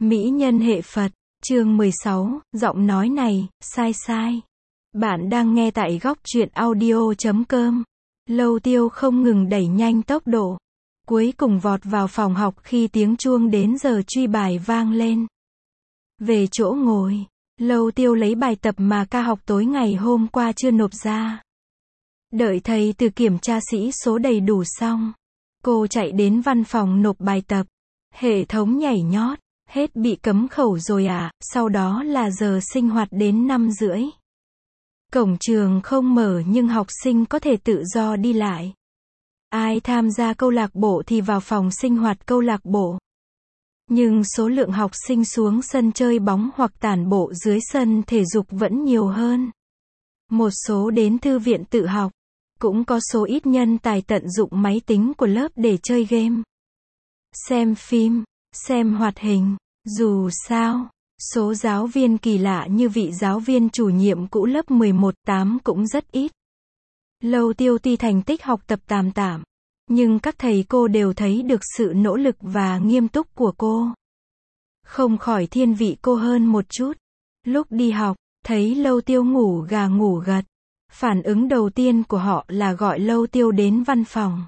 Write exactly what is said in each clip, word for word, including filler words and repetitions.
Mỹ nhân hệ Phật, chương mười sáu, giọng nói này, sai sai. Bạn đang nghe tại góc truyện audio chấm com. Lâu Tiêu không ngừng đẩy nhanh tốc độ. Cuối cùng vọt vào phòng học khi tiếng chuông đến giờ truy bài vang lên. Về chỗ ngồi, Lâu Tiêu lấy bài tập mà ca học tối ngày hôm qua chưa nộp ra. Đợi thầy từ kiểm tra sĩ số đầy đủ xong, cô chạy đến văn phòng nộp bài tập. Hệ thống nhảy nhót, hết bị cấm khẩu rồi à, sau đó là giờ sinh hoạt đến năm rưỡi. Cổng trường không mở nhưng học sinh có thể tự do đi lại. Ai tham gia câu lạc bộ thì vào phòng sinh hoạt câu lạc bộ. Nhưng số lượng học sinh xuống sân chơi bóng hoặc tản bộ dưới sân thể dục vẫn nhiều hơn. Một số đến thư viện tự học. Cũng có số ít nhân tài tận dụng máy tính của lớp để chơi game, xem phim, xem hoạt hình. Dù sao, số giáo viên kỳ lạ như vị giáo viên chủ nhiệm cũ lớp mười một tám cũng rất ít. Lâu Tiêu tuy thành tích học tập tạm tạm, nhưng các thầy cô đều thấy được sự nỗ lực và nghiêm túc của cô. Không khỏi thiên vị cô hơn một chút. Lúc đi học, thấy Lâu Tiêu ngủ gà ngủ gật. Phản ứng đầu tiên của họ là gọi Lâu Tiêu đến văn phòng.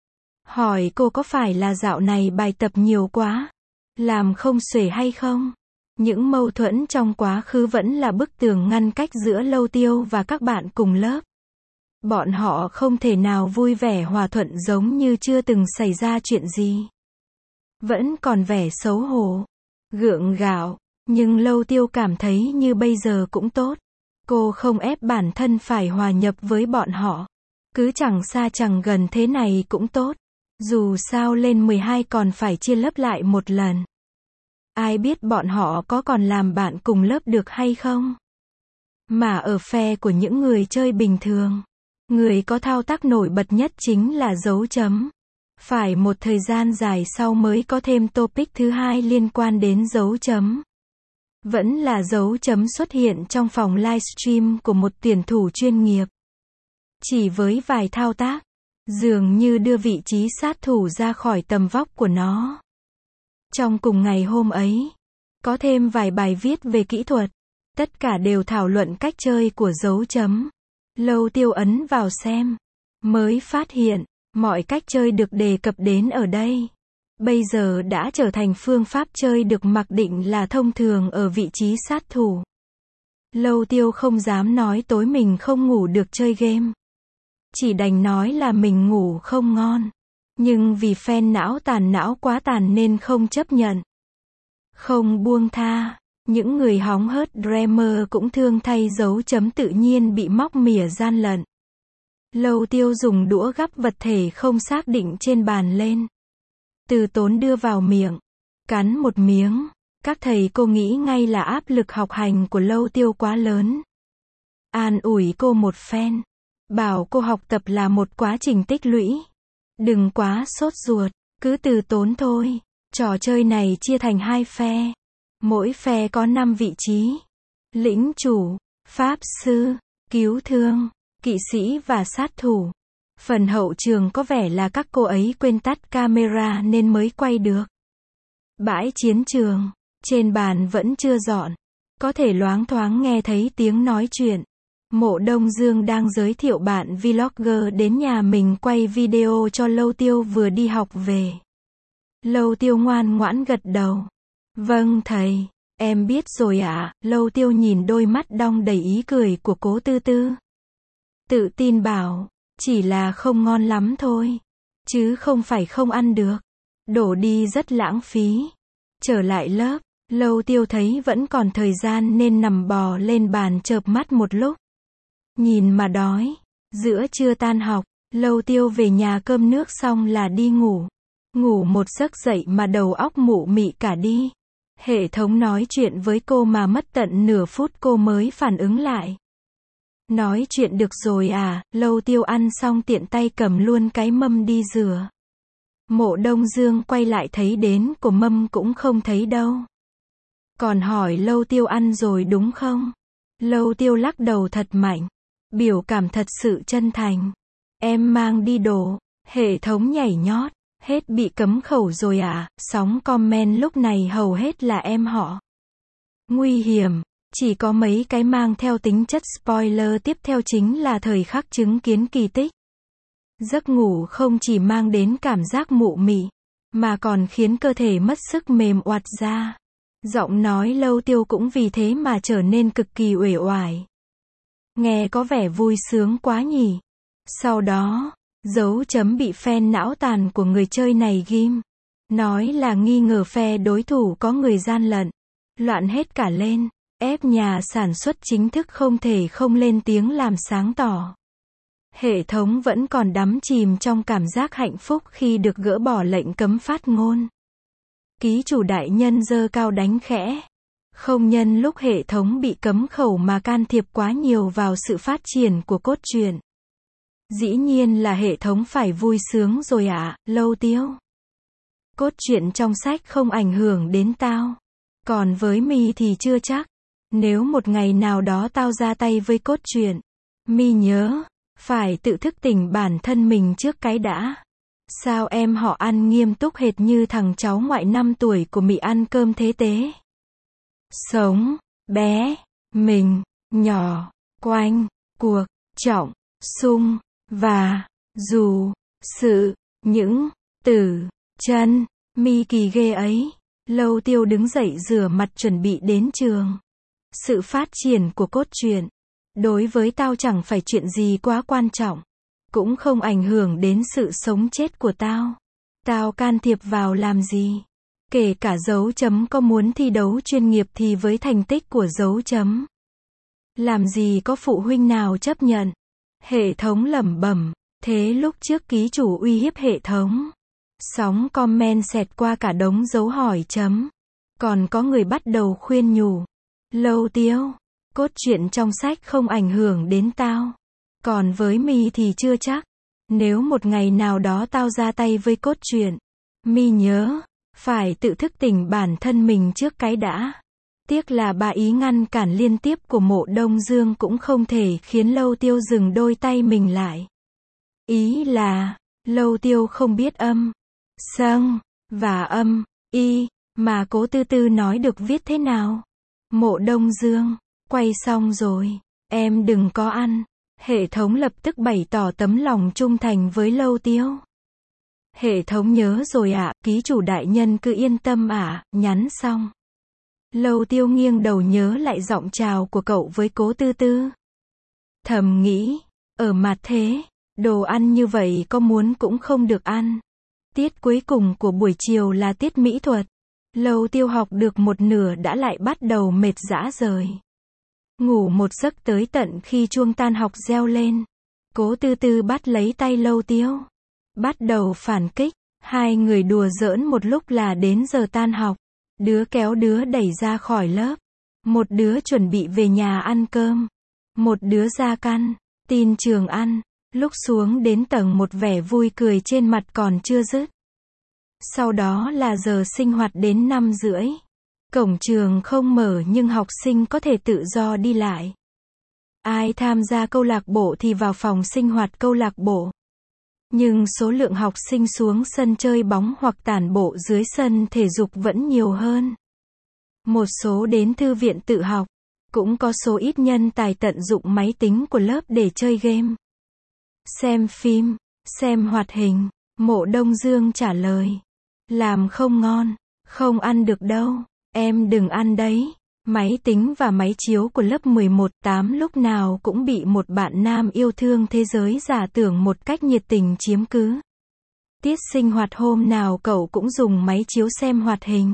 Hỏi cô có phải là dạo này bài tập nhiều quá, làm không xuể hay không? Những mâu thuẫn trong quá khứ vẫn là bức tường ngăn cách giữa Lâu Tiêu và các bạn cùng lớp. Bọn họ không thể nào vui vẻ hòa thuận giống như chưa từng xảy ra chuyện gì. Vẫn còn vẻ xấu hổ, gượng gạo, nhưng Lâu Tiêu cảm thấy như bây giờ cũng tốt. Cô không ép bản thân phải hòa nhập với bọn họ. Cứ chẳng xa chẳng gần thế này cũng tốt. Dù sao lên mười hai còn phải chia lớp lại một lần. Ai biết bọn họ có còn làm bạn cùng lớp được hay không? Mà ở phe của những người chơi bình thường, người có thao tác nổi bật nhất chính là dấu chấm. Phải một thời gian dài sau mới có thêm topic thứ hai liên quan đến dấu chấm. Vẫn là dấu chấm xuất hiện trong phòng livestream của một tuyển thủ chuyên nghiệp. Chỉ với vài thao tác, dường như đưa vị trí sát thủ ra khỏi tầm vóc của nó. Trong cùng ngày hôm ấy, có thêm vài bài viết về kỹ thuật. Tất cả đều thảo luận cách chơi của dấu chấm. Lâu Tiêu ấn vào xem, mới phát hiện, mọi cách chơi được đề cập đến ở đây bây giờ đã trở thành phương pháp chơi được mặc định là thông thường ở vị trí sát thủ. Lâu Tiêu không dám nói tối mình không ngủ được chơi game. Chỉ đành nói là mình ngủ không ngon. Nhưng vì fan não tàn não quá tàn nên không chấp nhận. Không buông tha. Những người hóng hớt dreamer cũng thương thay dấu chấm tự nhiên bị móc mỉa gian lận. Lâu Tiêu dùng đũa gắp vật thể không xác định trên bàn lên. Từ tốn đưa vào miệng, cắn một miếng. Các thầy cô nghĩ ngay là áp lực học hành của Lâu Tiêu quá lớn. An ủi cô một phen, bảo cô học tập là một quá trình tích lũy. Đừng quá sốt ruột, cứ từ tốn thôi. Trò chơi này chia thành hai phe. Mỗi phe có năm vị trí. Lĩnh chủ, pháp sư, cứu thương, kỵ sĩ và sát thủ. Phần hậu trường có vẻ là các cô ấy quên tắt camera nên mới quay được. Bãi chiến trường, trên bàn vẫn chưa dọn. Có thể loáng thoáng nghe thấy tiếng nói chuyện. Mộ Đông Dương đang giới thiệu bạn vlogger đến nhà mình quay video cho Lâu Tiêu vừa đi học về. Lâu Tiêu ngoan ngoãn gật đầu. Vâng thầy, em biết rồi ạ. À. Lâu Tiêu nhìn đôi mắt đong đầy ý cười của Cố Tư Tư. Tự tin bảo, chỉ là không ngon lắm thôi. Chứ không phải không ăn được. Đổ đi rất lãng phí. Trở lại lớp, Lâu Tiêu thấy vẫn còn thời gian nên nằm bò lên bàn chợp mắt một lúc. Nhìn mà đói. Giữa trưa tan học, Lâu Tiêu về nhà cơm nước xong là đi ngủ. Ngủ một giấc dậy mà đầu óc mụ mị cả đi. Hệ thống nói chuyện với cô mà mất tận nửa phút cô mới phản ứng lại. Nói chuyện được rồi à, Lâu Tiêu ăn xong tiện tay cầm luôn cái mâm đi rửa. Mộ Đông Dương quay lại thấy đến của mâm cũng không thấy đâu. Còn hỏi Lâu Tiêu ăn rồi đúng không? Lâu Tiêu lắc đầu thật mạnh. Biểu cảm thật sự chân thành. Em mang đi đồ. Hệ thống nhảy nhót. Hết bị cấm khẩu rồi à? Sóng comment lúc này hầu hết là em họ. Nguy hiểm. Chỉ có mấy cái mang theo tính chất spoiler tiếp theo chính là thời khắc chứng kiến kỳ tích. Giấc ngủ không chỉ mang đến cảm giác mụ mị, mà còn khiến cơ thể mất sức mềm oặt ra. Giọng nói Lâu Tiêu cũng vì thế mà trở nên cực kỳ uể oải. Nghe có vẻ vui sướng quá nhỉ. Sau đó, dấu chấm bị fan não tàn của người chơi này ghim. Nói là nghi ngờ phe đối thủ có người gian lận. Loạn hết cả lên. Ép nhà sản xuất chính thức không thể không lên tiếng làm sáng tỏ. Hệ thống vẫn còn đắm chìm trong cảm giác hạnh phúc khi được gỡ bỏ lệnh cấm phát ngôn. Ký chủ đại nhân giơ cao đánh khẽ. Không nhân lúc hệ thống bị cấm khẩu mà can thiệp quá nhiều vào sự phát triển của cốt truyện. Dĩ nhiên là hệ thống phải vui sướng rồi ạ, à, Lâu Tiêu. Cốt truyện trong sách không ảnh hưởng đến tao. Còn với mi thì chưa chắc. Nếu một ngày nào đó tao ra tay với cốt truyện, mi nhớ, phải tự thức tỉnh bản thân mình trước cái đã. Sao em họ ăn nghiêm túc hệt như thằng cháu ngoại năm tuổi của mị ăn cơm thế tế. Sống, bé, mình, nhỏ, quanh, cuộc, trọng, sung, và, dù, sự, những, từ, chân, mi kỳ ghê ấy. Lâu Tiêu đứng dậy rửa mặt chuẩn bị đến trường. Sự phát triển của cốt truyện, đối với tao chẳng phải chuyện gì quá quan trọng. Cũng không ảnh hưởng đến sự sống chết của tao. Tao can thiệp vào làm gì? Kể cả dấu chấm có muốn thi đấu chuyên nghiệp thì với thành tích của dấu chấm, làm gì có phụ huynh nào chấp nhận. Hệ thống lẩm bẩm. Thế lúc trước ký chủ uy hiếp hệ thống. Sóng comment xẹt qua cả đống dấu hỏi chấm. Còn có người bắt đầu khuyên nhủ. Lâu Tiêu, cốt truyện trong sách không ảnh hưởng đến tao. Còn với mi thì chưa chắc. Nếu một ngày nào đó tao ra tay với cốt truyện, mi nhớ, phải tự thức tỉnh bản thân mình trước cái đã. Tiếc là bà ý ngăn cản liên tiếp của Mộ Đông Dương cũng không thể khiến Lâu Tiêu dừng đôi tay mình lại. Ý là, Lâu Tiêu không biết âm, sâng, và âm, y, mà Cố Tư Tư nói được viết thế nào. Mộ Đông Dương, quay xong rồi, em đừng có ăn. Hệ thống lập tức bày tỏ tấm lòng trung thành với Lâu Tiêu. Hệ thống nhớ rồi ạ, à, ký chủ đại nhân cứ yên tâm ạ, à, nhắn xong. Lâu Tiêu nghiêng đầu nhớ lại giọng chào của cậu với Cố Tư Tư. Thầm nghĩ, ở mặt thế, đồ ăn như vậy có muốn cũng không được ăn. Tiết cuối cùng của buổi chiều là tiết mỹ thuật. Lâu Tiêu học được một nửa đã lại bắt đầu mệt rã rời. Ngủ một giấc tới tận khi chuông tan học reo lên. Cố Tư Tư bắt lấy tay Lâu Tiêu. Bắt đầu phản kích. Hai người đùa giỡn một lúc là đến giờ tan học. Đứa kéo đứa đẩy ra khỏi lớp. Một đứa chuẩn bị về nhà ăn cơm. Một đứa ra căn tin trường ăn. Lúc xuống đến tầng một vẻ vui cười trên mặt còn chưa dứt. Sau đó là giờ sinh hoạt đến năm rưỡi. Cổng trường không mở nhưng học sinh có thể tự do đi lại. Ai tham gia câu lạc bộ thì vào phòng sinh hoạt câu lạc bộ. Nhưng số lượng học sinh xuống sân chơi bóng hoặc tản bộ dưới sân thể dục vẫn nhiều hơn. Một số đến thư viện tự học. Cũng có số ít nhân tài tận dụng máy tính của lớp để chơi game. Xem phim, xem hoạt hình. Mộ Đông Dương trả lời. Làm không ngon, không ăn được đâu. Em đừng ăn đấy. Máy tính và máy chiếu của lớp mười một tám lúc nào cũng bị một bạn nam yêu thương thế giới giả tưởng một cách nhiệt tình chiếm cứ. Tiết sinh hoạt hôm nào cậu cũng dùng máy chiếu xem hoạt hình.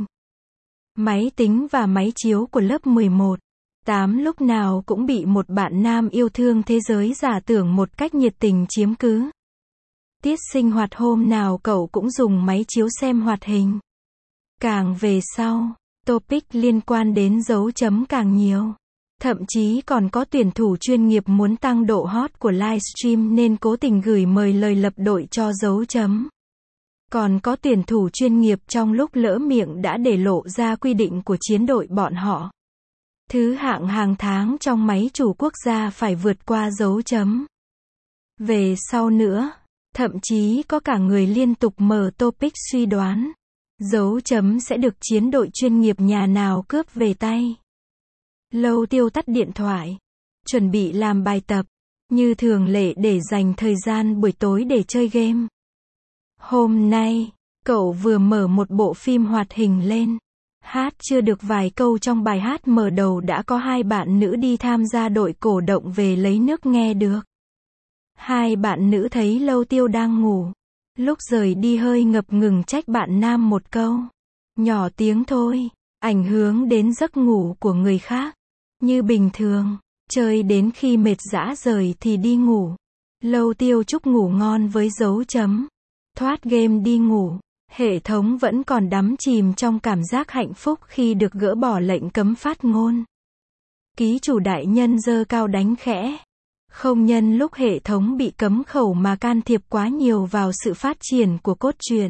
Máy tính và máy chiếu của lớp mười một tám lúc nào cũng bị một bạn nam yêu thương thế giới giả tưởng một cách nhiệt tình chiếm cứ. Tiết sinh hoạt hôm nào cậu cũng dùng máy chiếu xem hoạt hình. Càng về sau, topic liên quan đến dấu chấm càng nhiều. Thậm chí còn có tuyển thủ chuyên nghiệp muốn tăng độ hot của livestream nên cố tình gửi mời lời lập đội cho dấu chấm. Còn có tuyển thủ chuyên nghiệp trong lúc lỡ miệng đã để lộ ra quy định của chiến đội bọn họ. Thứ hạng hàng tháng trong máy chủ quốc gia phải vượt qua dấu chấm. Về sau nữa, Thậm chí có cả người liên tục mở topic suy đoán. Dấu chấm sẽ được chiến đội chuyên nghiệp nhà nào cướp về tay. Lâu Tiêu tắt điện thoại. Chuẩn bị làm bài tập. Như thường lệ để dành thời gian buổi tối để chơi game. Hôm nay, cậu vừa mở một bộ phim hoạt hình lên. Hát chưa được vài câu trong bài hát mở đầu đã có hai bạn nữ đi tham gia đội cổ động về lấy nước nghe được. Hai bạn nữ thấy Lâu Tiêu đang ngủ. Lúc rời đi hơi ngập ngừng trách bạn nam một câu. Nhỏ tiếng thôi, ảnh hưởng đến giấc ngủ của người khác. Như bình thường, chơi đến khi mệt rã rời thì đi ngủ. Lâu Tiêu chúc ngủ ngon với dấu chấm. Thoát game đi ngủ. Hệ thống vẫn còn đắm chìm trong cảm giác hạnh phúc khi được gỡ bỏ lệnh cấm phát ngôn. Ký chủ đại nhân giơ cao đánh khẽ. Không nhân lúc hệ thống bị cấm khẩu mà can thiệp quá nhiều vào sự phát triển của cốt truyện.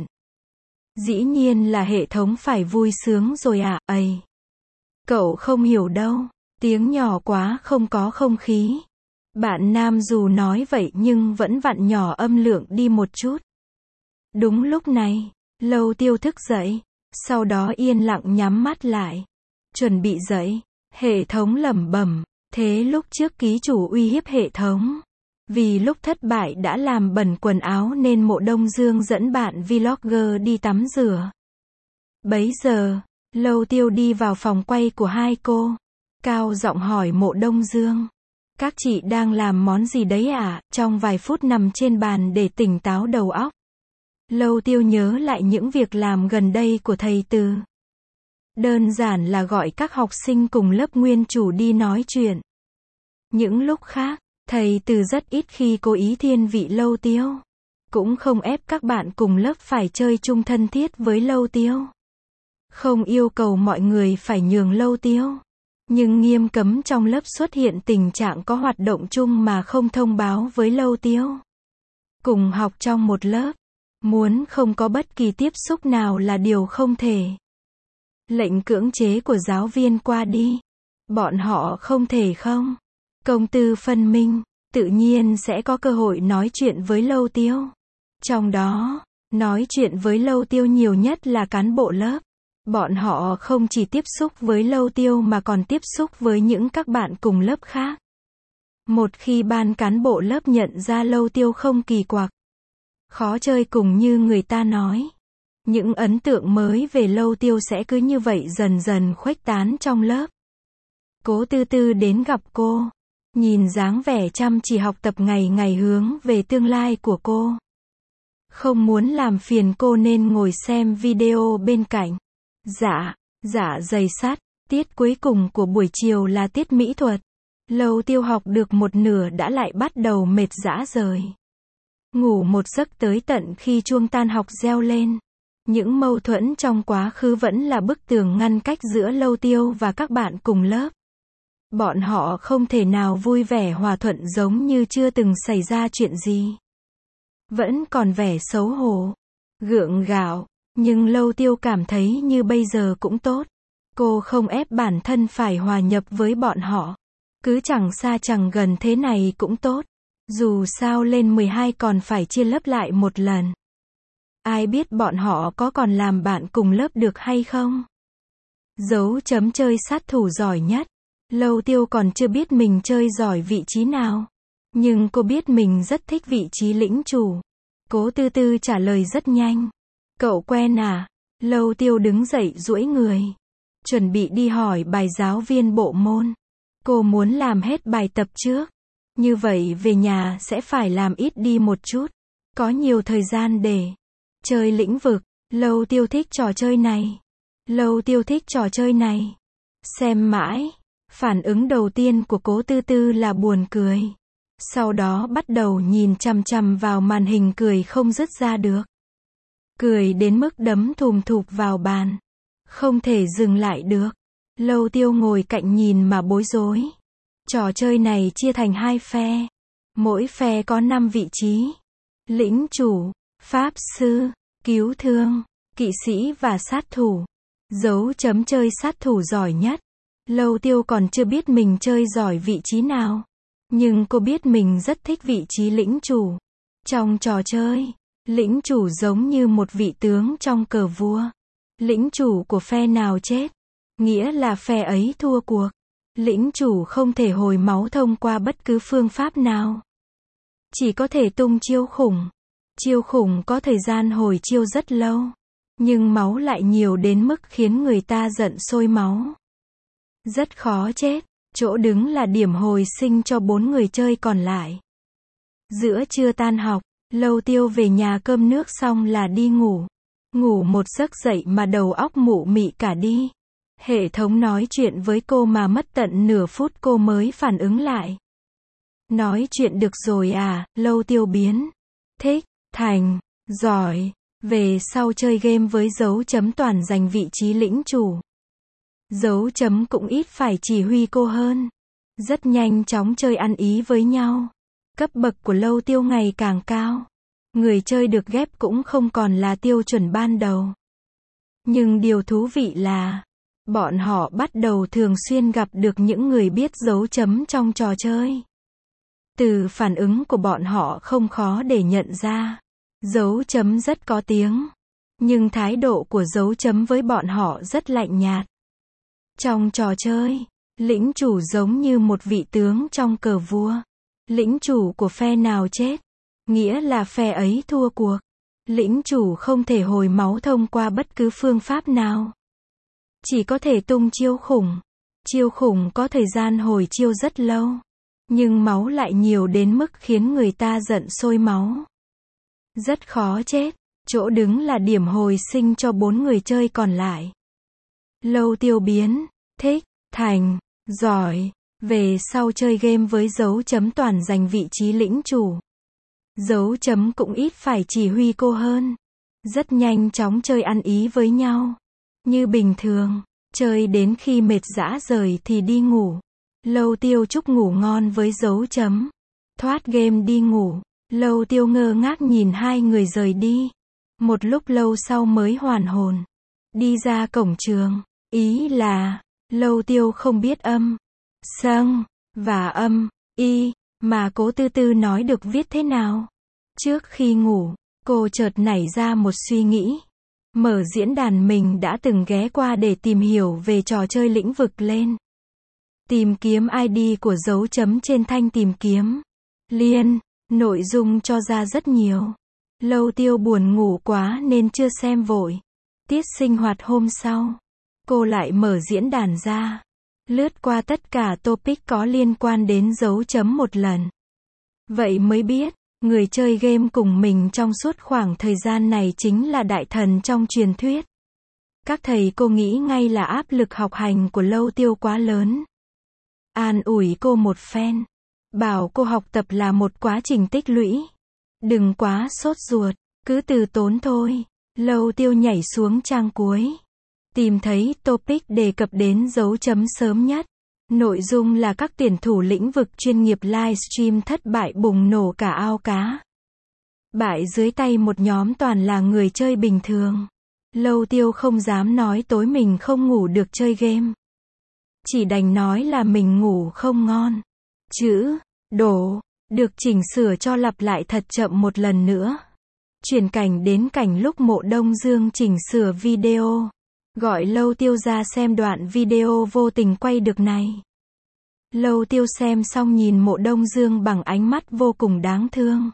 Dĩ nhiên là hệ thống phải vui sướng rồi à, ầy. Cậu không hiểu đâu, tiếng nhỏ quá không có không khí. Bạn nam dù nói vậy nhưng vẫn vặn nhỏ âm lượng đi một chút. Đúng lúc này, Lâu Tiêu thức dậy, sau đó yên lặng nhắm mắt lại. Chuẩn bị dậy, hệ thống lẩm bẩm, thế lúc trước ký chủ uy hiếp hệ thống. Vì lúc thất bại đã làm bẩn quần áo nên Mộ Đông Dương dẫn bạn vlogger đi tắm rửa. Bấy giờ, Lâu Tiêu đi vào phòng quay của hai cô. Cao giọng hỏi Mộ Đông Dương. Các chị đang làm món gì đấy ạ? Trong vài phút nằm trên bàn để tỉnh táo đầu óc. Lâu Tiêu nhớ lại những việc làm gần đây của thầy Từ. Đơn giản là gọi các học sinh cùng lớp nguyên chủ đi nói chuyện. Những lúc khác, thầy Từ rất ít khi cố ý thiên vị Lâu Tiêu. Cũng không ép các bạn cùng lớp phải chơi chung thân thiết với Lâu Tiêu. Không yêu cầu mọi người phải nhường Lâu Tiêu. Nhưng nghiêm cấm trong lớp xuất hiện tình trạng có hoạt động chung mà không thông báo với Lâu Tiêu. Cùng học trong một lớp. Muốn không có bất kỳ tiếp xúc nào là điều không thể. Lệnh cưỡng chế của giáo viên qua đi. Bọn họ không thể không. Công tư phân minh, tự nhiên sẽ có cơ hội nói chuyện với Lâu Tiêu. Trong đó, nói chuyện với Lâu Tiêu nhiều nhất là cán bộ lớp. Bọn họ không chỉ tiếp xúc với Lâu Tiêu mà còn tiếp xúc với những các bạn cùng lớp khác. Một khi ban cán bộ lớp nhận ra Lâu Tiêu không kỳ quặc, khó chơi cùng như người ta nói, những ấn tượng mới về Lâu Tiêu sẽ cứ như vậy dần dần khuếch tán trong lớp. Cố Tư Tư đến gặp cô, nhìn dáng vẻ chăm chỉ học tập ngày ngày hướng về tương lai của cô. Không muốn làm phiền cô nên ngồi xem video bên cạnh. Dạ, dạ giày sắt, tiết cuối cùng của buổi chiều là tiết mỹ thuật. Lâu Tiêu học được một nửa đã lại bắt đầu mệt rã rời. Ngủ một giấc tới tận khi chuông tan học reo lên. Những mâu thuẫn trong quá khứ vẫn là bức tường ngăn cách giữa Lâu Tiêu và các bạn cùng lớp. Bọn họ không thể nào vui vẻ hòa thuận giống như chưa từng xảy ra chuyện gì. Vẫn còn vẻ xấu hổ, gượng gạo, nhưng Lâu Tiêu cảm thấy như bây giờ cũng tốt. Cô không ép bản thân phải hòa nhập với bọn họ. Cứ chẳng xa chẳng gần thế này cũng tốt. Dù sao lên mười hai còn phải chia lớp lại một lần. Ai biết bọn họ có còn làm bạn cùng lớp được hay không? Dấu chấm chơi sát thủ giỏi nhất. Lâu Tiêu còn chưa biết mình chơi giỏi vị trí nào. Nhưng cô biết mình rất thích vị trí lĩnh chủ. Cố Tư Tư trả lời rất nhanh. Cậu quen à? Lâu Tiêu đứng dậy duỗi người. Chuẩn bị đi hỏi bài giáo viên bộ môn. Cô muốn làm hết bài tập trước. Như vậy về nhà sẽ phải làm ít đi một chút. Có nhiều thời gian để chơi lĩnh vực. Lâu Tiêu thích trò chơi này. Lâu Tiêu thích trò chơi này. Xem mãi. Phản ứng đầu tiên của Cố Tư Tư là buồn cười. Sau đó bắt đầu nhìn chằm chằm vào màn hình cười không dứt ra được. Cười đến mức đấm thùm thụp vào bàn. Không thể dừng lại được. Lâu Tiêu ngồi cạnh nhìn mà bối rối. Trò chơi này chia thành hai phe. Mỗi phe có năm vị trí. Lĩnh chủ, pháp sư, cứu thương, kỵ sĩ và sát thủ. Dấu chấm chơi sát thủ giỏi nhất. Lâu Tiêu còn chưa biết mình chơi giỏi vị trí nào. Nhưng cô biết mình rất thích vị trí lĩnh chủ. Trong trò chơi, lĩnh chủ giống như một vị tướng trong cờ vua. Lĩnh chủ của phe nào chết, nghĩa là phe ấy thua cuộc. Lĩnh chủ không thể hồi máu thông qua bất cứ phương pháp nào. Chỉ có thể tung chiêu khủng. Chiêu khủng có thời gian hồi chiêu rất lâu. Nhưng máu lại nhiều đến mức khiến người ta giận sôi máu. Rất khó chết. Chỗ đứng là điểm hồi sinh cho bốn người chơi còn lại. Giữa trưa tan học, Lâu Tiêu về nhà cơm nước xong là đi ngủ. Ngủ một giấc dậy mà đầu óc mụ mị cả đi. Hệ thống nói chuyện với cô mà mất tận nửa phút cô mới phản ứng lại. Nói chuyện được rồi à, Lâu Tiêu biến. Thích, thành, giỏi. Về sau chơi game với dấu chấm toàn giành vị trí lĩnh chủ. Dấu chấm cũng ít phải chỉ huy cô hơn. Rất nhanh chóng chơi ăn ý với nhau. Cấp bậc của Lâu Tiêu ngày càng cao. Người chơi được ghép cũng không còn là tiêu chuẩn ban đầu. Nhưng điều thú vị là, bọn họ bắt đầu thường xuyên gặp được những người biết dấu chấm trong trò chơi. Từ phản ứng của bọn họ không khó để nhận ra. Dấu chấm rất có tiếng. Nhưng thái độ của dấu chấm với bọn họ rất lạnh nhạt. Trong trò chơi, lĩnh chủ giống như một vị tướng trong cờ vua. Lĩnh chủ của phe nào chết, nghĩa là phe ấy thua cuộc. Lĩnh chủ không thể hồi máu thông qua bất cứ phương pháp nào. Chỉ có thể tung chiêu khủng. Chiêu khủng có thời gian hồi chiêu rất lâu. Nhưng máu lại nhiều đến mức khiến người ta giận sôi máu. Rất khó chết. Chỗ đứng là điểm hồi sinh cho bốn người chơi còn lại. Lâu Tiêu biến. Thích, thành, giỏi. Về sau chơi game với dấu chấm toàn giành vị trí lĩnh chủ. Dấu chấm cũng ít phải chỉ huy cô hơn. Rất nhanh chóng chơi ăn ý với nhau. Như bình thường, chơi đến khi mệt rã rời thì đi ngủ. Lâu Tiêu chúc ngủ ngon với dấu chấm. Thoát game đi ngủ. Lâu Tiêu ngơ ngác nhìn hai người rời đi. Một lúc lâu sau mới hoàn hồn. Đi ra cổng trường. Ý là, Lâu Tiêu không biết âm, sâng, và âm, y, mà Cố Tư Tư nói được viết thế nào. Trước khi ngủ, cô chợt nảy ra một suy nghĩ. Mở diễn đàn mình đã từng ghé qua để tìm hiểu về trò chơi lĩnh vực lên. Tìm kiếm i đê của dấu chấm trên thanh tìm kiếm. Liên, nội dung cho ra rất nhiều. Lâu Tiêu buồn ngủ quá nên chưa xem vội. Tiết sinh hoạt hôm sau, cô lại mở diễn đàn ra. Lướt qua tất cả topic có liên quan đến dấu chấm một lần. Vậy mới biết, người chơi game cùng mình trong suốt khoảng thời gian này chính là đại thần trong truyền thuyết. Các thầy cô nghĩ ngay là áp lực học hành của Lâu Tiêu quá lớn. An ủi cô một phen. Bảo cô học tập là một quá trình tích lũy. Đừng quá sốt ruột, cứ từ tốn thôi. Lâu Tiêu nhảy xuống trang cuối. Tìm thấy topic đề cập đến dấu chấm sớm nhất. Nội dung là các tuyển thủ lĩnh vực chuyên nghiệp livestream thất bại bùng nổ cả ao cá. Bại dưới tay một nhóm toàn là người chơi bình thường. Lâu Tiêu không dám nói tối mình không ngủ được chơi game. Chỉ đành nói là mình ngủ không ngon. Chữ, đổ, được chỉnh sửa cho lặp lại thật chậm một lần nữa. Chuyển cảnh đến cảnh lúc Mộ Đông Dương chỉnh sửa video. Gọi Lâu Tiêu ra xem đoạn video vô tình quay được này. Lâu Tiêu xem xong nhìn Mộ Đông Dương bằng ánh mắt vô cùng đáng thương.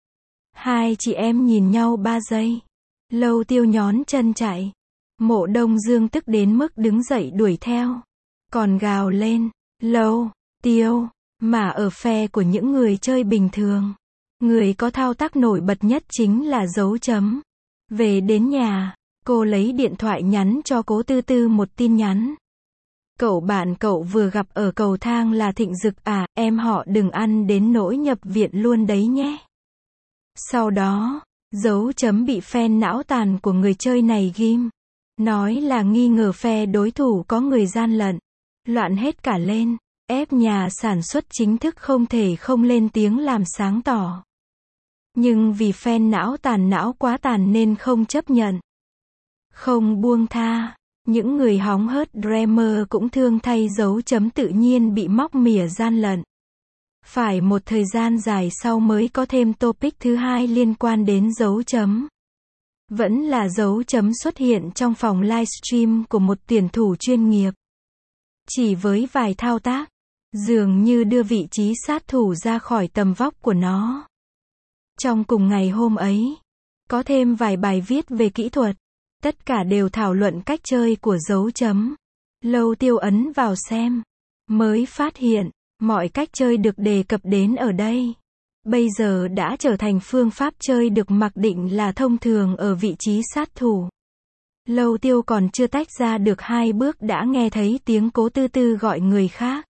Hai chị em nhìn nhau ba giây. Lâu Tiêu nhón chân chạy. Mộ Đông Dương tức đến mức đứng dậy đuổi theo. Còn gào lên, Lâu Tiêu, mà ở phe của những người chơi bình thường. Người có thao tác nổi bật nhất chính là dấu chấm. Về đến nhà, cô lấy điện thoại nhắn cho Cố Tư Tư một tin nhắn. Cậu bạn cậu vừa gặp ở cầu thang là Thịnh Dực à, em họ đừng ăn đến nỗi nhập viện luôn đấy nhé. Sau đó, dấu chấm bị fan não tàn của người chơi này ghim. Nói là nghi ngờ phe đối thủ có người gian lận. Loạn hết cả lên, ép nhà sản xuất chính thức không thể không lên tiếng làm sáng tỏ. Nhưng vì fan não tàn não quá tàn nên không chấp nhận. Không buông tha, những người hóng hớt dreamer cũng thương thay dấu chấm tự nhiên bị móc mỉa gian lận. Phải một thời gian dài sau mới có thêm topic thứ hai liên quan đến dấu chấm. Vẫn là dấu chấm xuất hiện trong phòng livestream của một tuyển thủ chuyên nghiệp. Chỉ với vài thao tác, dường như đưa vị trí sát thủ ra khỏi tầm vóc của nó. Trong cùng ngày hôm ấy, có thêm vài bài viết về kỹ thuật. Tất cả đều thảo luận cách chơi của dấu chấm. Lâu Tiêu ấn vào xem. Mới phát hiện, mọi cách chơi được đề cập đến ở đây. Bây giờ đã trở thành phương pháp chơi được mặc định là thông thường ở vị trí sát thủ. Lâu Tiêu còn chưa tách ra được hai bước đã nghe thấy tiếng Cố Tư Tư gọi người khác.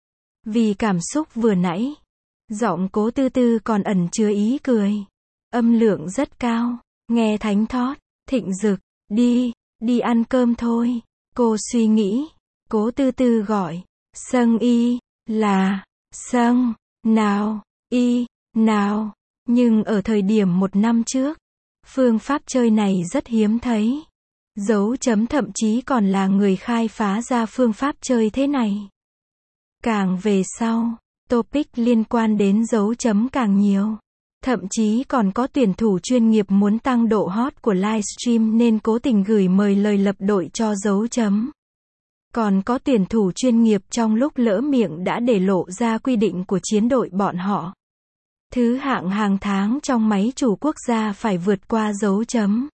Vì cảm xúc vừa nãy, giọng Cố Tư Tư còn ẩn chứa ý cười. Âm lượng rất cao, nghe thánh thót, thịnh dực, đi, đi ăn cơm thôi. Cô suy nghĩ, Cố Tư Tư gọi, Sâng y, là, Sâng, nào, y, nào. Nhưng ở thời điểm một năm trước, phương pháp chơi này rất hiếm thấy. Dấu chấm thậm chí còn là người khai phá ra phương pháp chơi thế này. Càng về sau, topic liên quan đến dấu chấm càng nhiều. Thậm chí còn có tuyển thủ chuyên nghiệp muốn tăng độ hot của livestream nên cố tình gửi mời lời lập đội cho dấu chấm. Còn có tuyển thủ chuyên nghiệp trong lúc lỡ miệng đã để lộ ra quy định của chiến đội bọn họ. Thứ hạng hàng tháng trong máy chủ quốc gia phải vượt qua dấu chấm.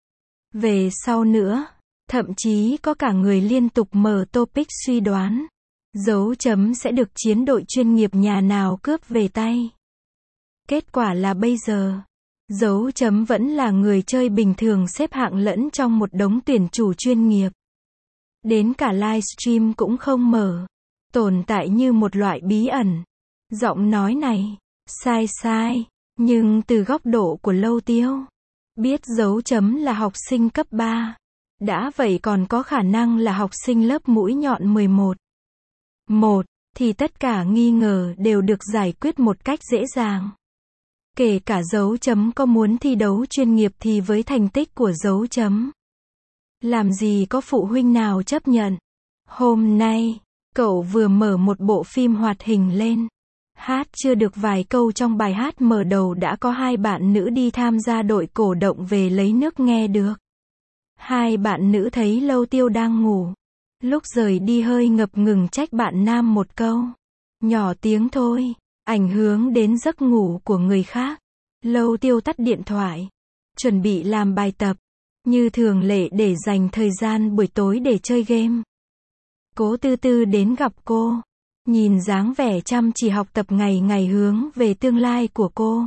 Về sau nữa, thậm chí có cả người liên tục mở topic suy đoán. Dấu chấm sẽ được chiến đội chuyên nghiệp nhà nào cướp về tay. Kết quả là bây giờ, dấu chấm vẫn là người chơi bình thường xếp hạng lẫn trong một đống tuyển chủ chuyên nghiệp. Đến cả livestream cũng không mở. Tồn tại như một loại bí ẩn. Giọng nói này, sai sai, nhưng từ góc độ của Lâu Tiêu. Biết dấu chấm là học sinh cấp ba. Đã vậy còn có khả năng là học sinh lớp mũi nhọn mười một. Một, thì tất cả nghi ngờ đều được giải quyết một cách dễ dàng. Kể cả dấu chấm có muốn thi đấu chuyên nghiệp thì với thành tích của dấu chấm, làm gì có phụ huynh nào chấp nhận. Hôm nay, cậu vừa mở một bộ phim hoạt hình lên. Hát chưa được vài câu trong bài hát mở đầu đã có hai bạn nữ đi tham gia đội cổ động về lấy nước nghe được. Hai bạn nữ thấy Lâu Tiêu đang ngủ. Lúc rời đi hơi ngập ngừng trách bạn nam một câu. Nhỏ tiếng thôi, ảnh hưởng đến giấc ngủ của người khác. Lâu Tiêu tắt điện thoại, chuẩn bị làm bài tập. Như thường lệ để dành thời gian buổi tối để chơi game. Cố Tư Tư đến gặp cô. Nhìn dáng vẻ chăm chỉ học tập ngày ngày hướng về tương lai của cô.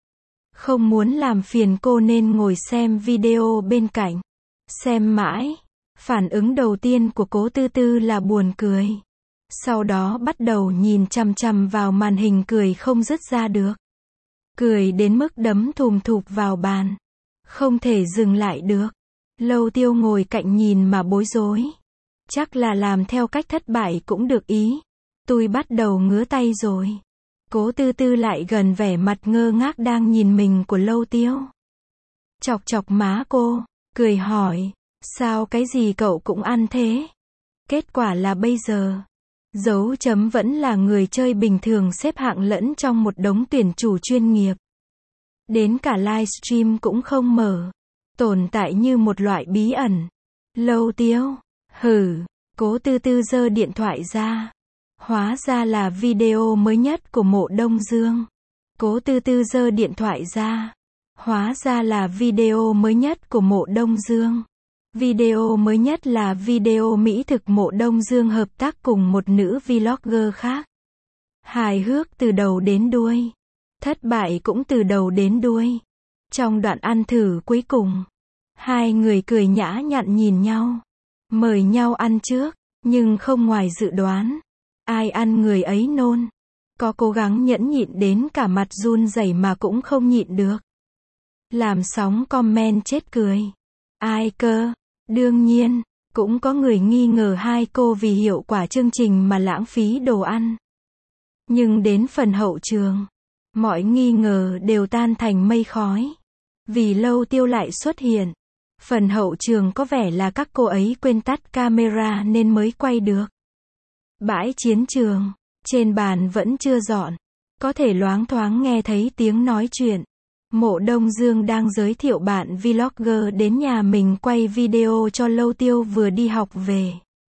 Không muốn làm phiền cô nên ngồi xem video bên cạnh. Xem mãi. Phản ứng đầu tiên của Cố Tư Tư là buồn cười. Sau đó bắt đầu nhìn chằm chằm vào màn hình cười không dứt ra được. Cười đến mức đấm thùm thụp vào bàn. Không thể dừng lại được. Lâu Tiêu ngồi cạnh nhìn mà bối rối. Chắc là làm theo cách thất bại cũng được ý. Tôi bắt đầu ngứa tay rồi. Cố Tư Tư lại gần vẻ mặt ngơ ngác đang nhìn mình của Lâu Tiêu. Chọc chọc má cô, cười hỏi, sao cái gì cậu cũng ăn thế? Kết quả là bây giờ, dấu chấm vẫn là người chơi bình thường xếp hạng lẫn trong một đống tuyển chủ chuyên nghiệp. Đến cả livestream cũng không mở. Tồn tại như một loại bí ẩn. Lâu Tiêu, hử, Cố Tư Tư giơ điện thoại ra. Hóa ra là video mới nhất của Mộ Đông Dương. Cố Tư Tư giơ điện thoại ra. Hóa ra là video mới nhất của Mộ Đông Dương. Video mới nhất là video mỹ thực Mộ Đông Dương hợp tác cùng một nữ vlogger khác. Hài hước từ đầu đến đuôi. Thất bại cũng từ đầu đến đuôi. Trong đoạn ăn thử cuối cùng, hai người cười nhã nhặn nhìn nhau. Mời nhau ăn trước, nhưng không ngoài dự đoán. Ai ăn người ấy nôn. Có cố gắng nhẫn nhịn đến cả mặt run rẩy mà cũng không nhịn được. Làm sóng comment chết cười. Ai cơ? Đương nhiên, cũng có người nghi ngờ hai cô vì hiệu quả chương trình mà lãng phí đồ ăn. Nhưng đến phần hậu trường, mọi nghi ngờ đều tan thành mây khói. Vì Lâu Tiêu lại xuất hiện. Phần hậu trường có vẻ là các cô ấy quên tắt camera nên mới quay được. Bãi chiến trường, trên bàn vẫn chưa dọn. có thể loáng thoáng nghe thấy tiếng nói chuyện. Mộ Đông Dương đang giới thiệu bạn vlogger đến nhà mình quay video cho Lâu Tiêu vừa đi học về.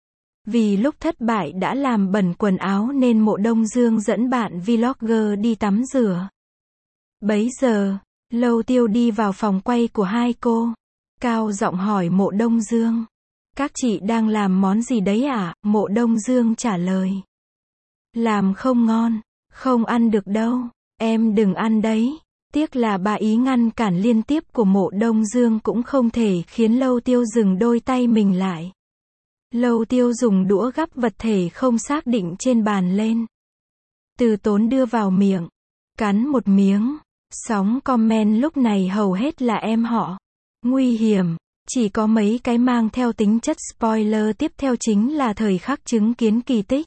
Vì lúc thất bại đã làm bẩn quần áo nên Mộ Đông Dương dẫn bạn vlogger đi tắm rửa. Bấy giờ, Lâu Tiêu đi vào phòng quay của hai cô. Cao giọng hỏi Mộ Đông Dương. Các chị đang làm món gì đấy ạ? Mộ Đông Dương trả lời. Làm không ngon, không ăn được đâu, em đừng ăn đấy. Tiếc là bà ý ngăn cản liên tiếp của Mộ Đông Dương cũng không thể khiến Lâu Tiêu dừng đôi tay mình lại. Lâu Tiêu dùng đũa gắp vật thể không xác định trên bàn lên. Từ Tốn đưa vào miệng, cắn một miếng. Sóng comment lúc này hầu hết là em họ. Nguy hiểm, chỉ có mấy cái mang theo tính chất spoiler, tiếp theo chính là thời khắc chứng kiến kỳ tích.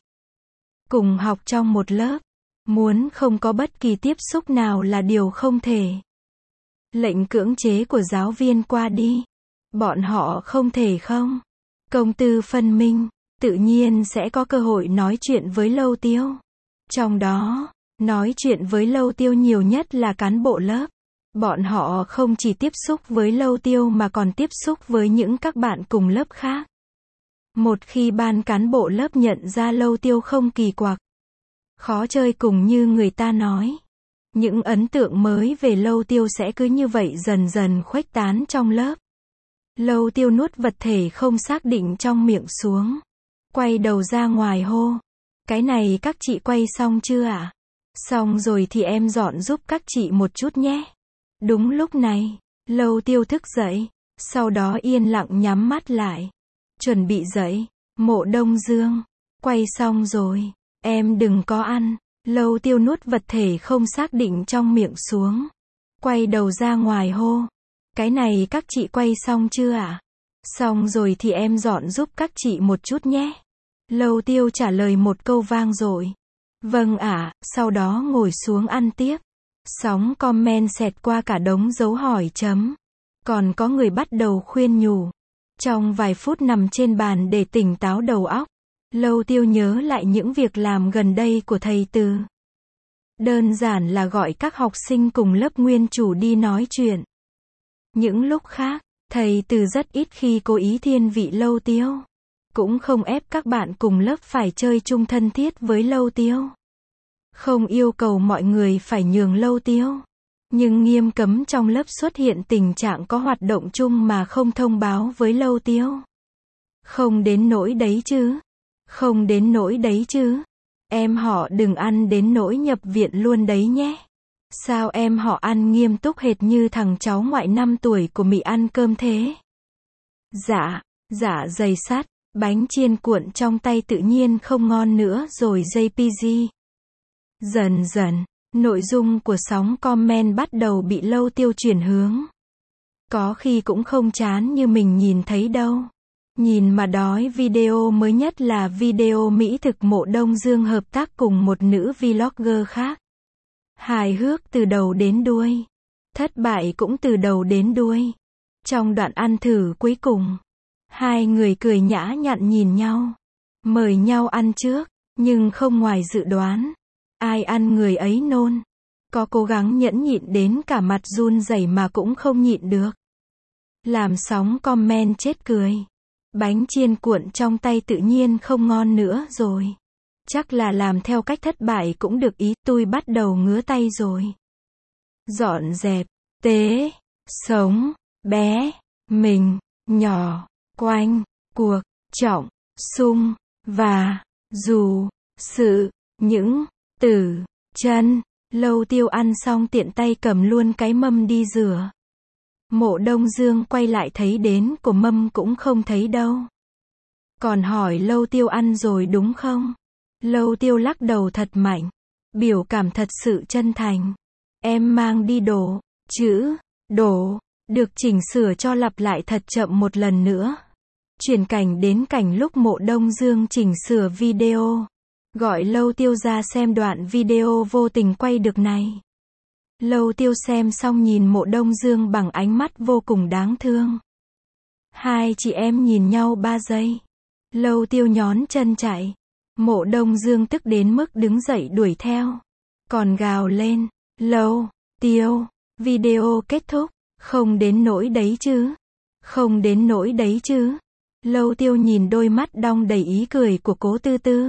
Cùng học trong một lớp, muốn không có bất kỳ tiếp xúc nào là điều không thể. Lệnh cưỡng chế của giáo viên qua đi. Bọn họ không thể không. Công tư phân minh, tự nhiên sẽ có cơ hội nói chuyện với Lâu Tiêu. Trong đó, nói chuyện với Lâu Tiêu nhiều nhất là cán bộ lớp. Bọn họ không chỉ tiếp xúc với Lâu Tiêu mà còn tiếp xúc với những các bạn cùng lớp khác. Một khi ban cán bộ lớp nhận ra Lâu Tiêu không kỳ quặc, khó chơi cùng như người ta nói, những ấn tượng mới về Lâu Tiêu sẽ cứ như vậy dần dần khuếch tán trong lớp. Lâu Tiêu nuốt vật thể không xác định trong miệng xuống, quay đầu ra ngoài hô. Cái này các chị quay xong chưa ạ? À? Xong rồi thì em dọn giúp các chị một chút nhé. Đúng lúc này, Lâu Tiêu thức dậy, sau đó yên lặng nhắm mắt lại. Chuẩn bị dậy. Mộ Đông Dương, quay xong rồi, em đừng có ăn. Lâu Tiêu nuốt vật thể không xác định trong miệng xuống, quay đầu ra ngoài hô. Cái này các chị quay xong chưa ạ? À? Xong rồi thì em dọn giúp các chị một chút nhé. Lâu Tiêu trả lời một câu vang dội. Vâng ạ, à, sau đó ngồi xuống ăn tiếp. Sóng comment xẹt qua cả đống dấu hỏi chấm. Còn có người bắt đầu khuyên nhủ. Trong vài phút nằm trên bàn để tỉnh táo đầu óc, Lâu Tiêu nhớ lại những việc làm gần đây của thầy Từ. Đơn giản là gọi các học sinh cùng lớp nguyên chủ đi nói chuyện. Những lúc khác, thầy Từ rất ít khi cố ý thiên vị Lâu Tiêu. Cũng không ép các bạn cùng lớp phải chơi chung thân thiết với Lâu Tiêu. Không yêu cầu mọi người phải nhường Lâu Tiêu. Nhưng nghiêm cấm trong lớp xuất hiện tình trạng có hoạt động chung mà không thông báo với Lâu Tiêu. Không đến nỗi đấy chứ. Không đến nỗi đấy chứ. Em họ đừng ăn đến nỗi nhập viện luôn đấy nhé. Sao em họ ăn nghiêm túc hệt như thằng cháu ngoại năm tuổi của Mị ăn cơm thế? Dạ, dạ dày sắt, bánh chiên cuộn trong tay tự nhiên không ngon nữa rồi gi pê giê. Dần dần, nội dung của sóng comment bắt đầu bị Lâu Tiêu chuyển hướng. Có khi cũng không chán như mình nhìn thấy đâu. Nhìn mà đói. Video mới nhất là video mỹ thực Mộ Đông Dương hợp tác cùng một nữ vlogger khác. Hài hước từ đầu đến đuôi. Thất bại cũng từ đầu đến đuôi. Trong đoạn ăn thử cuối cùng, hai người cười nhã nhặn nhìn nhau. Mời nhau ăn trước, nhưng không ngoài dự đoán. Ai ăn người ấy nôn. Có cố gắng nhẫn nhịn đến cả mặt run rẩy mà cũng không nhịn được. Làm sóng comment chết cười. Bánh chiên cuộn trong tay tự nhiên không ngon nữa rồi. Chắc là làm theo cách thất bại cũng được ý. Tôi bắt đầu ngứa tay rồi. Dọn dẹp, tế, sống, bé, mình, nhỏ, quanh, cuộc, trọng, sung, và, dù, sự, những, từ, chân. Lâu Tiêu ăn xong tiện tay cầm luôn cái mâm đi rửa. Mộ Đông Dương quay lại thấy đến của mâm cũng không thấy đâu. Còn hỏi Lâu Tiêu ăn rồi đúng không? Lâu Tiêu lắc đầu thật mạnh. Biểu cảm thật sự chân thành. Em mang đi đổ. Chữ, đổ, được chỉnh sửa cho lặp lại thật chậm một lần nữa. Chuyển cảnh đến cảnh lúc Mộ Đông Dương chỉnh sửa video. Gọi Lâu Tiêu ra xem đoạn video vô tình quay được này. Lâu Tiêu xem xong nhìn Mộ Đông Dương bằng ánh mắt vô cùng đáng thương. Hai chị em nhìn nhau ba giây. Lâu Tiêu nhón chân chạy. Mộ Đông Dương tức đến mức đứng dậy đuổi theo. còn gào lên, Lâu, Tiêu, video kết thúc, không đến nỗi đấy chứ, không đến nỗi đấy chứ. Lâu Tiêu nhìn đôi mắt đong đầy ý cười của Cố Tư Tư.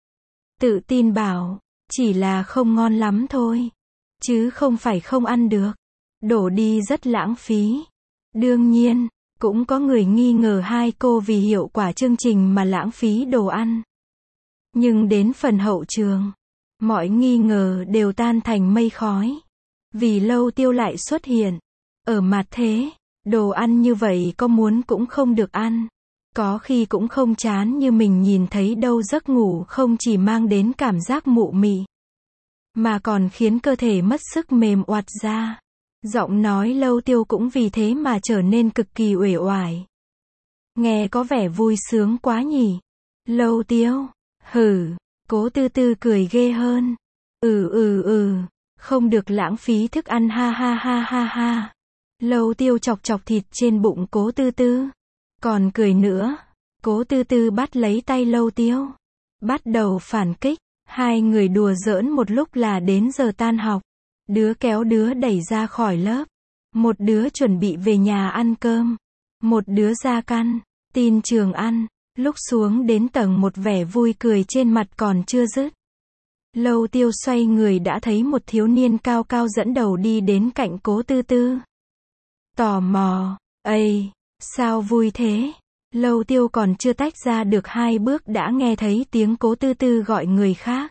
Tự tin bảo, chỉ là không ngon lắm thôi, chứ không phải không ăn được. Đổ đi rất lãng phí. Đương nhiên, cũng có người nghi ngờ hai cô vì hiệu quả chương trình mà lãng phí đồ ăn. Nhưng đến phần hậu trường, mọi nghi ngờ đều tan thành mây khói. Vì Lâu Tiêu lại xuất hiện. Ở mặt thế, đồ ăn như vậy có muốn cũng không được ăn. Có khi cũng không chán như mình nhìn thấy đâu. Giấc ngủ không chỉ mang đến cảm giác mụ mị, mà còn khiến cơ thể mất sức mềm oặt ra. Giọng nói Lâu Tiêu cũng vì thế mà trở nên cực kỳ uể oải. Nghe có vẻ vui sướng quá nhỉ. Lâu Tiêu, hử, Cố Tư Tư cười ghê hơn. Ừ ừ ừ, không được lãng phí thức ăn ha ha ha ha ha. Lâu Tiêu chọc chọc thịt trên bụng Cố Tư Tư. Còn cười nữa. Cố Tư Tư bắt lấy tay Lâu Tiêu. Bắt đầu phản kích. Hai người đùa giỡn một lúc là đến giờ tan học. Đứa kéo đứa đẩy ra khỏi lớp. Một đứa chuẩn bị về nhà ăn cơm. Một đứa ra căn tin trường ăn. Lúc xuống đến tầng một vẻ vui cười trên mặt còn chưa dứt. Lâu Tiêu xoay người đã thấy một thiếu niên cao cao dẫn đầu đi đến cạnh Cố Tư Tư. Tò mò, ây, sao vui thế? Lâu Tiêu còn chưa tách ra được hai bước đã nghe thấy tiếng Cố Tư Tư gọi người khác.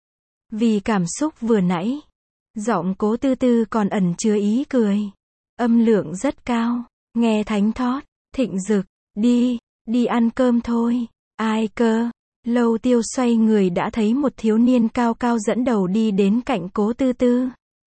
Vì cảm xúc vừa nãy, giọng Cố Tư Tư còn ẩn chứa ý cười. Âm lượng rất cao, nghe thánh thót, thịnh dực, đi, đi ăn cơm thôi. Ai cơ? Lâu Tiêu xoay người đã thấy một thiếu niên cao cao dẫn đầu đi đến cạnh Cố Tư Tư.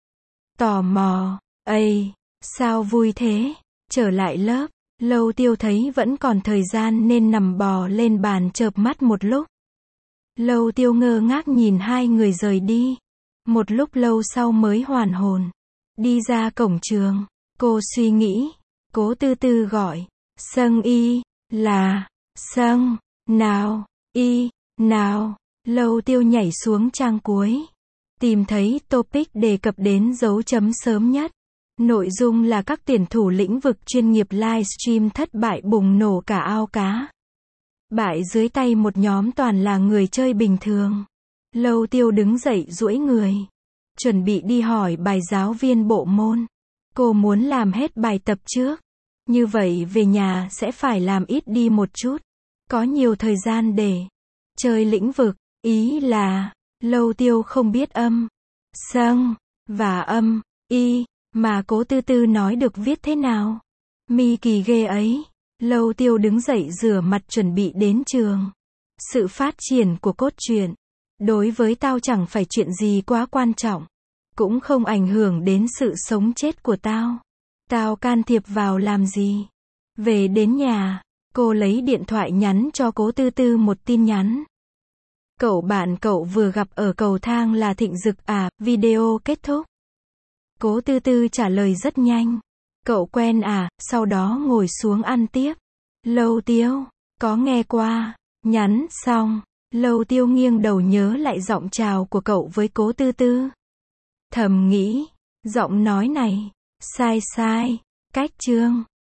Tò mò, ây, sao vui thế? Trở lại lớp, Lâu Tiêu thấy vẫn còn thời gian nên nằm bò lên bàn chợp mắt một lúc. Lâu Tiêu ngơ ngác nhìn hai người rời đi. Một lúc lâu sau mới hoàn hồn. Đi ra cổng trường, cô suy nghĩ. Cố Tư Tư gọi, Sâng Y, là, Sâng, nào, Y, nào. Lâu Tiêu nhảy xuống trang cuối. Tìm thấy topic đề cập đến dấu chấm sớm nhất. Nội dung là các tuyển thủ lĩnh vực chuyên nghiệp livestream thất bại bùng nổ cả ao cá. Bại dưới tay một nhóm toàn là người chơi bình thường. Lâu Tiêu đứng dậy duỗi người. Chuẩn bị đi hỏi bài giáo viên bộ môn. Cô muốn làm hết bài tập trước. Như vậy về nhà sẽ phải làm ít đi một chút. Có nhiều thời gian để chơi lĩnh vực. Ý là, Lâu Tiêu không biết âm, Sâng, và âm, Y, mà Cố Tư Tư nói được viết thế nào. Mi kỳ ghê ấy. Lâu Tiêu đứng dậy rửa mặt chuẩn bị đến trường. Sự phát triển của cốt truyện. Đối với tao chẳng phải chuyện gì quá quan trọng. Cũng không ảnh hưởng đến sự sống chết của tao. Tao can thiệp vào làm gì. Về đến nhà, cô lấy điện thoại nhắn cho Cố Tư Tư một tin nhắn. Cậu bạn cậu vừa gặp ở cầu thang là Thịnh Dực à, video kết thúc. Cố Tư Tư trả lời rất nhanh. Cậu quen à, sau đó ngồi xuống ăn tiếp. Lâu Tiêu, có nghe qua. Nhắn xong, Lâu Tiêu nghiêng đầu nhớ lại giọng chào của cậu với Cố Tư Tư. Thầm nghĩ, giọng nói này, sai sai, cách chương.